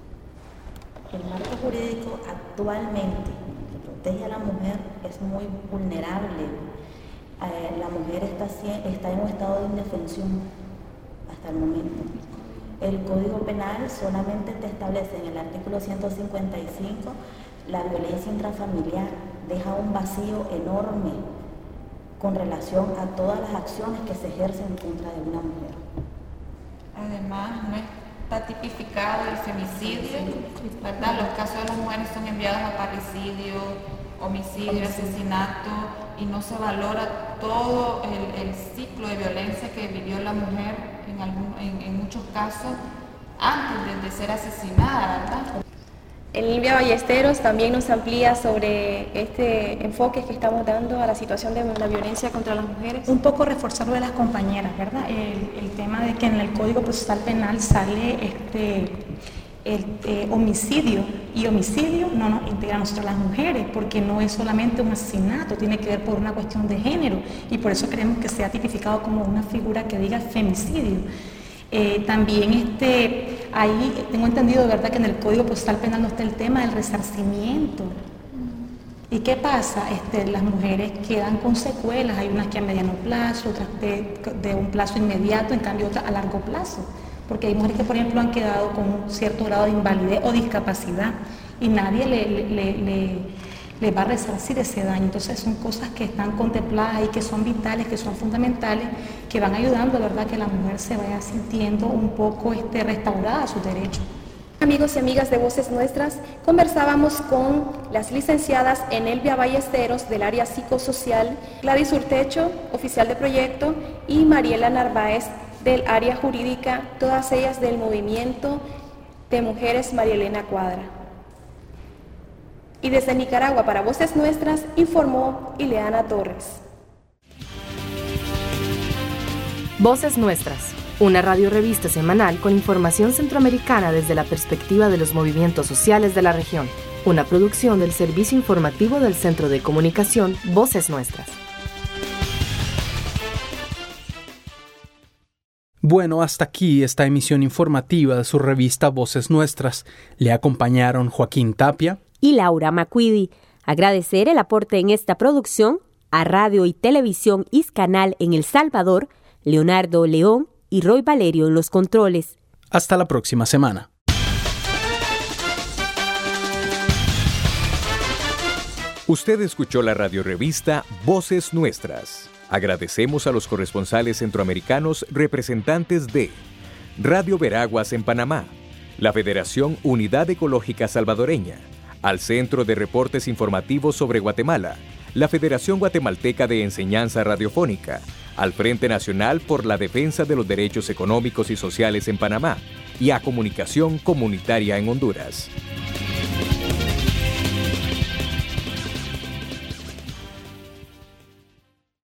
El marco jurídico actualmente que protege a la mujer es muy vulnerable. Eh, la mujer está, está en un estado de indefensión hasta el momento. El Código Penal solamente te establece en el artículo ciento cincuenta y cinco la violencia intrafamiliar, deja un vacío enorme con relación a todas las acciones que se ejercen en contra de una mujer. Además, no está tipificado el femicidio, ¿verdad? Los casos de las mujeres son enviados a parricidio, homicidio, asesinato, y no se valora todo el, el ciclo de violencia que vivió la mujer en, algún, en, en muchos casos antes de, de ser asesinada, ¿verdad? Elvia Ballesteros también nos amplía sobre este enfoque que estamos dando a la situación de la violencia contra las mujeres. Un poco reforzar lo de las compañeras, ¿verdad? El, el tema de que en el Código Procesal Penal sale este, el eh, homicidio, y homicidio no nos integra a nosotros las mujeres, porque no es solamente un asesinato, tiene que ver por una cuestión de género, y por eso queremos que sea tipificado como una figura que diga femicidio. Eh, también este, ahí tengo entendido, ¿verdad?, que en el Código Procesal Penal no está el tema del resarcimiento. ¿Y qué pasa? Este, las mujeres quedan con secuelas, hay unas que a mediano plazo, otras de, de un plazo inmediato, en cambio otras a largo plazo. Porque hay mujeres que, por ejemplo, han quedado con un cierto grado de invalidez o discapacidad y nadie le, le, le, le, le va a resarcir ese daño. Entonces son cosas que están contempladas y que son vitales, que son fundamentales, que van ayudando, ¿verdad?, que la mujer se vaya sintiendo un poco este, restaurada a sus derechos. Amigos y amigas de Voces Nuestras, conversábamos con las licenciadas Enelvia Ballesteros del área psicosocial, Gladys Urtecho, oficial de proyecto, y Mariela Narváez del área jurídica, todas ellas del movimiento de mujeres María Elena Cuadra. Y desde Nicaragua para Voces Nuestras informó Ileana Torres. Voces Nuestras, una radiorevista semanal con información centroamericana desde la perspectiva de los movimientos sociales de la región. Una producción del Servicio Informativo del Centro de Comunicación Voces Nuestras. Bueno, hasta aquí esta emisión informativa de su revista Voces Nuestras. Le acompañaron Joaquín Tapia y Laura Macuidi. Agradecer el aporte en esta producción a Radio y Televisión Iscanal en El Salvador, Leonardo León y Roy Valerio en los controles. Hasta la próxima semana. Usted escuchó la radiorevista Voces Nuestras. Agradecemos a los corresponsales centroamericanos representantes de Radio Veraguas en Panamá, la Federación Unidad Ecológica Salvadoreña, al Centro de Reportes Informativos sobre Guatemala, la Federación Guatemalteca de Enseñanza Radiofónica, al Frente Nacional por la Defensa de los Derechos Económicos y Sociales en Panamá y a Comunicación Comunitaria en Honduras.